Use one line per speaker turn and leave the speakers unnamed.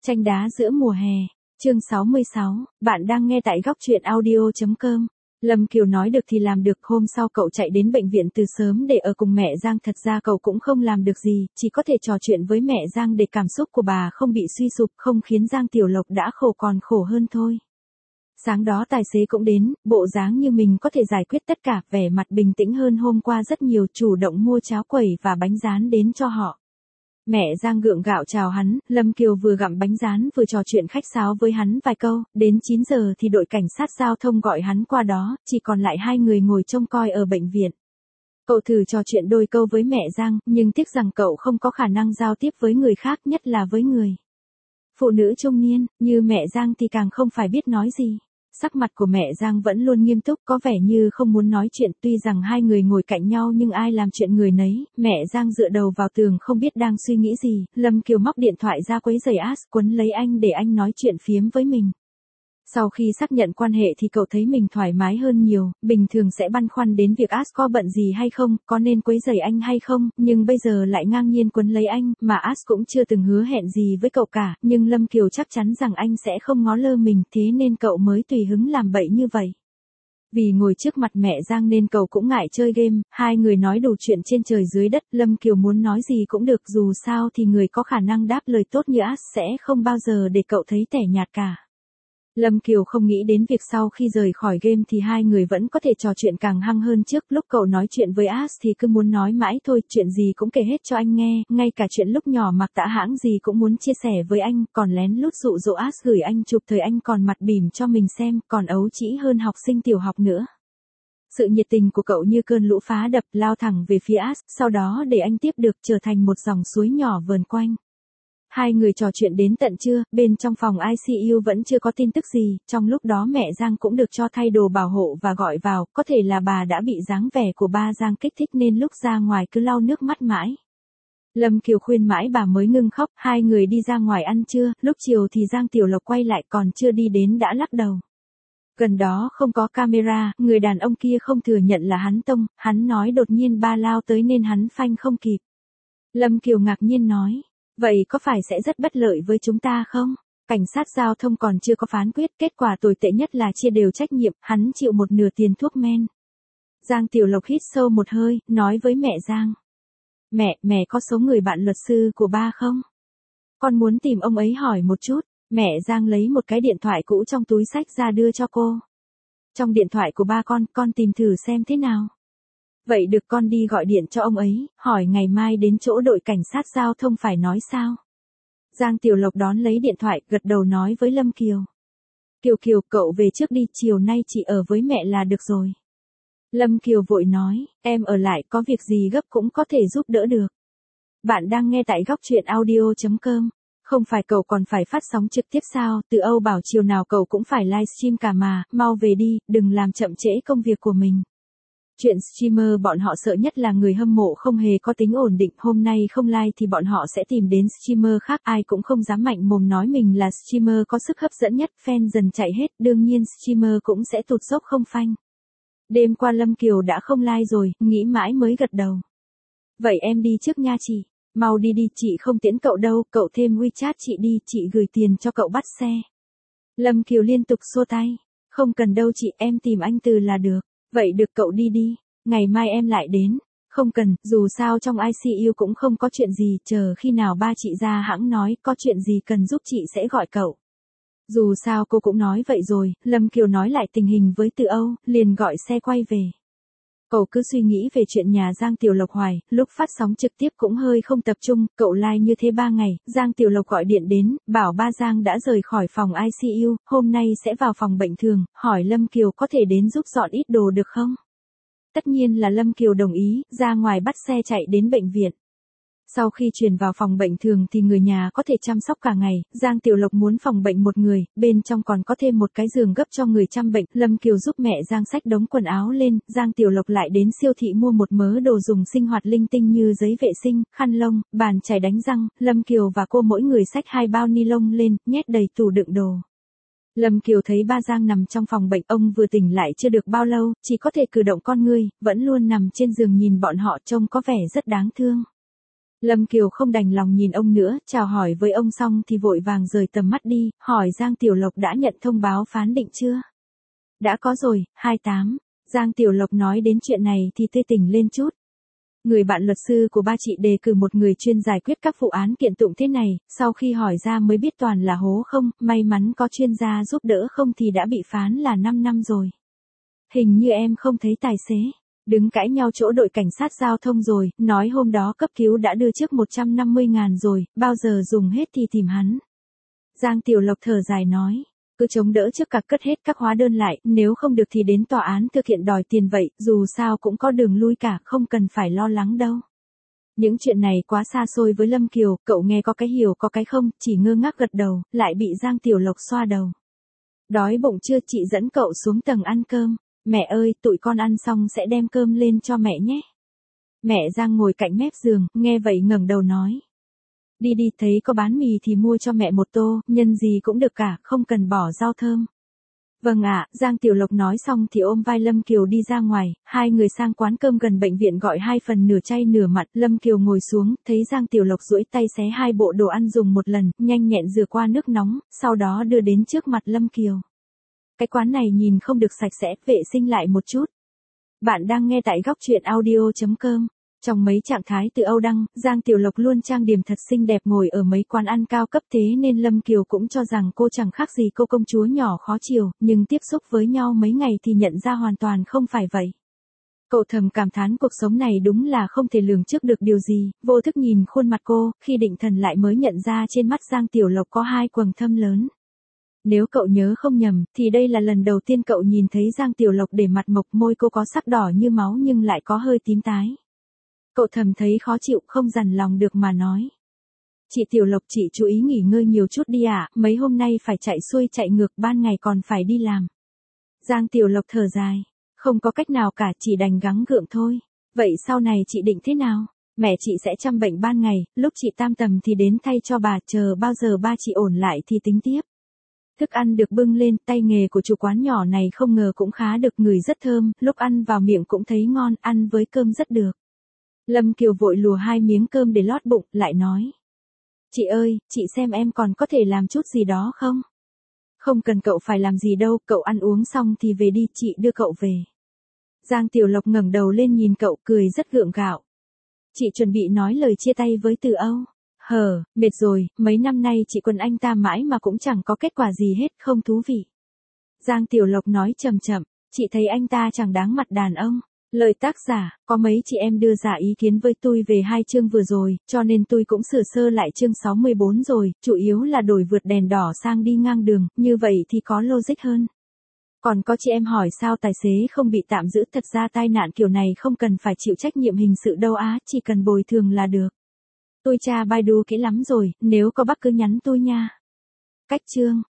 Tranh đá giữa mùa hè, chương 66, bạn đang nghe tại góc truyện audio.com. Lâm Kiều nói được thì làm được, hôm sau cậu chạy đến bệnh viện từ sớm để ở cùng mẹ Giang, thật ra cậu cũng không làm được gì, chỉ có thể trò chuyện với mẹ Giang để cảm xúc của bà không bị suy sụp, không khiến Giang Tiểu Lộc đã khổ còn khổ hơn thôi. Sáng đó tài xế cũng đến, bộ dáng như mình có thể giải quyết tất cả, vẻ mặt bình tĩnh hơn hôm qua rất nhiều, chủ động mua cháo quẩy và bánh rán đến cho họ. Mẹ Giang gượng gạo chào hắn, Lâm Kiều vừa gặm bánh rán vừa trò chuyện khách sáo với hắn vài câu, đến 9 giờ thì đội cảnh sát giao thông gọi hắn qua đó, chỉ còn lại hai người ngồi trông coi ở bệnh viện. Cậu thử trò chuyện đôi câu với mẹ Giang, nhưng tiếc rằng cậu không có khả năng giao tiếp với người khác, nhất là với người phụ nữ trung niên, như mẹ Giang thì càng không phải biết nói gì. Sắc mặt của mẹ Giang vẫn luôn nghiêm túc, có vẻ như không muốn nói chuyện, tuy rằng hai người ngồi cạnh nhau nhưng ai làm chuyện người nấy, mẹ Giang dựa đầu vào tường không biết đang suy nghĩ gì, Lâm Kiều móc điện thoại ra quấy rầy As, quấn lấy anh để anh nói chuyện phiếm với mình. Sau khi xác nhận quan hệ thì cậu thấy mình thoải mái hơn nhiều, bình thường sẽ băn khoăn đến việc As có bận gì hay không, có nên quấy rầy anh hay không, nhưng bây giờ lại ngang nhiên quấn lấy anh, mà As cũng chưa từng hứa hẹn gì với cậu cả, nhưng Lâm Kiều chắc chắn rằng anh sẽ không ngó lơ mình, thế nên cậu mới tùy hứng làm bậy như vậy. Vì ngồi trước mặt mẹ Giang nên cậu cũng ngại chơi game, hai người nói đủ chuyện trên trời dưới đất, Lâm Kiều muốn nói gì cũng được, dù sao thì người có khả năng đáp lời tốt như As sẽ không bao giờ để cậu thấy tẻ nhạt cả. Lâm Kiều không nghĩ đến việc sau khi rời khỏi game thì hai người vẫn có thể trò chuyện càng hăng hơn trước, lúc cậu nói chuyện với As thì cứ muốn nói mãi thôi, chuyện gì cũng kể hết cho anh nghe, ngay cả chuyện lúc nhỏ mặc tã hãng gì cũng muốn chia sẻ với anh, còn lén lút dụ dỗ As gửi anh chụp thời anh còn mặt bỉm cho mình xem, còn ấu trĩ hơn học sinh tiểu học nữa. Sự nhiệt tình của cậu như cơn lũ phá đập, lao thẳng về phía As, sau đó để anh tiếp được, trở thành một dòng suối nhỏ vờn quanh. Hai người trò chuyện đến tận trưa, bên trong phòng ICU vẫn chưa có tin tức gì, trong lúc đó mẹ Giang cũng được cho thay đồ bảo hộ và gọi vào, có thể là bà đã bị dáng vẻ của ba Giang kích thích nên lúc ra ngoài cứ lau nước mắt mãi. Lâm Kiều khuyên mãi bà mới ngưng khóc, hai người đi ra ngoài ăn trưa, lúc chiều thì Giang Tiểu Lộc quay lại, còn chưa đi đến đã lắc đầu. Gần đó không có camera, người đàn ông kia không thừa nhận là hắn tông, hắn nói đột nhiên ba lao tới nên hắn phanh không kịp. Lâm Kiều ngạc nhiên nói. Vậy có phải sẽ rất bất lợi với chúng ta không? Cảnh sát giao thông còn chưa có phán quyết, kết quả tồi tệ nhất là chia đều trách nhiệm, hắn chịu một nửa tiền thuốc men. Giang Tiểu Lộc hít sâu một hơi, nói với mẹ Giang. Mẹ có số người bạn luật sư của ba không? Con muốn tìm ông ấy hỏi một chút. Mẹ Giang lấy một cái điện thoại cũ trong túi xách ra đưa cho cô. Trong điện thoại của ba con tìm thử xem thế nào. Vậy được, con đi gọi điện cho ông ấy, hỏi ngày mai đến chỗ đội cảnh sát giao thông phải nói sao. Giang Tiểu Lộc đón lấy điện thoại, gật đầu nói với Lâm Kiều. Kiều, cậu về trước đi, chiều nay chị ở với mẹ là được rồi. Lâm Kiều vội nói, em ở lại, có việc gì gấp cũng có thể giúp đỡ được. Bạn đang nghe tại góc truyện audio.com. Không phải cậu còn phải phát sóng trực tiếp sao, từ Âu bảo chiều nào cậu cũng phải livestream cả mà, mau về đi, đừng làm chậm trễ công việc của mình. Chuyện streamer bọn họ sợ nhất là người hâm mộ không hề có tính ổn định, hôm nay không like thì bọn họ sẽ tìm đến streamer khác, ai cũng không dám mạnh mồm nói mình là streamer có sức hấp dẫn nhất, fan dần chạy hết, đương nhiên streamer cũng sẽ tụt dốc không phanh. Đêm qua Lâm Kiều đã không like rồi, nghĩ mãi mới gật đầu. Vậy em đi trước nha chị, mau đi, chị không tiễn cậu đâu, cậu thêm WeChat chị đi, chị gửi tiền cho cậu bắt xe. Lâm Kiều liên tục xua tay, không cần đâu chị, em tìm anh Từ là được. Vậy được, cậu đi, ngày mai em lại đến. Không cần, dù sao trong ICU cũng không có chuyện gì, chờ khi nào ba chị ra hãng nói, có chuyện gì cần giúp chị sẽ gọi cậu. Dù sao cô cũng nói vậy rồi, Lâm Kiều nói lại tình hình với Từ Âu, liền gọi xe quay về. Cậu cứ suy nghĩ về chuyện nhà Giang Tiểu Lộc hoài, lúc phát sóng trực tiếp cũng hơi không tập trung, cậu like như thế 3 ngày, Giang Tiểu Lộc gọi điện đến, bảo ba Giang đã rời khỏi phòng ICU, hôm nay sẽ vào phòng bệnh thường, hỏi Lâm Kiều có thể đến giúp dọn ít đồ được không? Tất nhiên là Lâm Kiều đồng ý, ra ngoài bắt xe chạy đến bệnh viện. Sau khi chuyển vào phòng bệnh thường thì người nhà có thể chăm sóc cả ngày, Giang Tiểu Lộc muốn phòng bệnh một người, bên trong còn có thêm một cái giường gấp cho người chăm bệnh, Lâm Kiều giúp mẹ Giang xách đống quần áo lên, Giang Tiểu Lộc lại đến siêu thị mua một mớ đồ dùng sinh hoạt linh tinh như giấy vệ sinh, khăn lông, bàn chải đánh răng, Lâm Kiều và cô mỗi người xách 2 bao ni lông lên, nhét đầy tủ đựng đồ. Lâm Kiều thấy ba Giang nằm trong phòng bệnh, ông vừa tỉnh lại chưa được bao lâu, chỉ có thể cử động con ngươi, vẫn luôn nằm trên giường nhìn bọn họ trông có vẻ rất đáng thương. Lâm Kiều không đành lòng nhìn ông nữa, chào hỏi với ông xong thì vội vàng rời tầm mắt đi, hỏi Giang Tiểu Lộc đã nhận thông báo phán định chưa? Đã có rồi, 28. Giang Tiểu Lộc nói đến chuyện này thì tươi tỉnh lên chút. Người bạn luật sư của ba chị đề cử một người chuyên giải quyết các vụ án kiện tụng thế này, sau khi hỏi ra mới biết toàn là hố không, may mắn có chuyên gia giúp đỡ không thì đã bị phán là 5 năm rồi. Hình như em không thấy tài xế đứng cãi nhau chỗ đội cảnh sát giao thông rồi, nói hôm đó cấp cứu đã đưa trước 150.000 rồi, bao giờ dùng hết thì tìm hắn. Giang Tiểu Lộc thở dài nói, cứ chống đỡ trước cả cất hết các hóa đơn lại, nếu không được thì đến tòa án thực hiện đòi tiền vậy, dù sao cũng có đường lui cả, không cần phải lo lắng đâu. Những chuyện này quá xa xôi với Lâm Kiều, cậu nghe có cái hiểu có cái không, chỉ ngơ ngác gật đầu, lại bị Giang Tiểu Lộc xoa đầu. Đói bụng chưa, chị dẫn cậu xuống tầng ăn cơm. Mẹ ơi, tụi con ăn xong sẽ đem cơm lên cho mẹ nhé. Mẹ Giang ngồi cạnh mép giường, nghe vậy ngẩng đầu nói. Đi đi, thấy có bán mì thì mua cho mẹ một tô, nhân gì cũng được cả, không cần bỏ rau thơm. Vâng ạ, Giang Tiểu Lộc nói xong thì ôm vai Lâm Kiều đi ra ngoài, hai người sang quán cơm gần bệnh viện gọi 2 phần nửa chay nửa mặn, Lâm Kiều ngồi xuống, thấy Giang Tiểu Lộc duỗi tay xé 2 bộ đồ ăn dùng một lần, nhanh nhẹn rửa qua nước nóng, sau đó đưa đến trước mặt Lâm Kiều. Cái quán này nhìn không được sạch sẽ, vệ sinh lại một chút. Bạn đang nghe tại góc truyện audio.com. Trong mấy trạng thái từ Âu Đăng, Giang Tiểu Lộc luôn trang điểm thật xinh đẹp ngồi ở mấy quán ăn cao cấp thế nên Lâm Kiều cũng cho rằng cô chẳng khác gì cô công chúa nhỏ khó chiều, nhưng tiếp xúc với nhau mấy ngày thì nhận ra hoàn toàn không phải vậy. Cậu thầm cảm thán cuộc sống này đúng là không thể lường trước được điều gì, vô thức nhìn khuôn mặt cô, khi định thần lại mới nhận ra trên mắt Giang Tiểu Lộc có 2 quầng thâm lớn. Nếu cậu nhớ không nhầm, thì đây là lần đầu tiên cậu nhìn thấy Giang Tiểu Lộc để mặt mộc, môi cô có sắc đỏ như máu nhưng lại có hơi tím tái. Cậu thầm thấy khó chịu, không dằn lòng được mà nói. Chị Tiểu Lộc, chị chú ý nghỉ ngơi nhiều chút đi ạ, mấy hôm nay phải chạy xuôi chạy ngược, ban ngày còn phải đi làm. Giang Tiểu Lộc thở dài. Không có cách nào cả, chỉ đành gắng gượng thôi. Vậy sau này chị định thế nào? Mẹ chị sẽ chăm bệnh ban ngày, lúc chị tam tầm thì đến thay cho bà, chờ bao giờ ba chị ổn lại thì tính tiếp. Thức ăn được bưng lên, tay nghề của chủ quán nhỏ này không ngờ cũng khá được, ngửi rất thơm, lúc ăn vào miệng cũng thấy ngon, ăn với cơm rất được. Lâm Kiều vội lùa 2 miếng cơm để lót bụng, lại nói. Chị ơi, chị xem em còn có thể làm chút gì đó không? Không cần cậu phải làm gì đâu, cậu ăn uống xong thì về đi, chị đưa cậu về. Giang Tiểu Lộc ngẩng đầu lên nhìn cậu, cười rất gượng gạo. Chị chuẩn bị nói lời chia tay với Từ Âu. Mệt rồi, mấy năm nay chị quấn anh ta mãi mà cũng chẳng có kết quả gì hết, không thú vị. Giang Tiểu Lộc nói chậm chậm, chị thấy anh ta chẳng đáng mặt đàn ông. Lời tác giả, có mấy chị em đưa ra ý kiến với tôi về 2 chương vừa rồi, cho nên tôi cũng sửa sơ lại chương 64 rồi, chủ yếu là đổi vượt đèn đỏ sang đi ngang đường, như vậy thì có logic hơn. Còn có chị em hỏi sao tài xế không bị tạm giữ, thật ra tai nạn kiểu này không cần phải chịu trách nhiệm hình sự đâu á, chỉ cần bồi thường là được. Tôi tra Baidu kỹ lắm rồi, nếu có bug cứ nhắn tôi nha. Cách chương